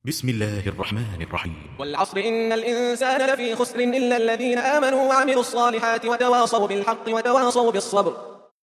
بسم الله الرحمن الرحيم. والعصر إن الإنسان لفي خسر إلا الذين آمنوا وعملوا الصالحات وتواصوا بالحق وتواصوا بالصبر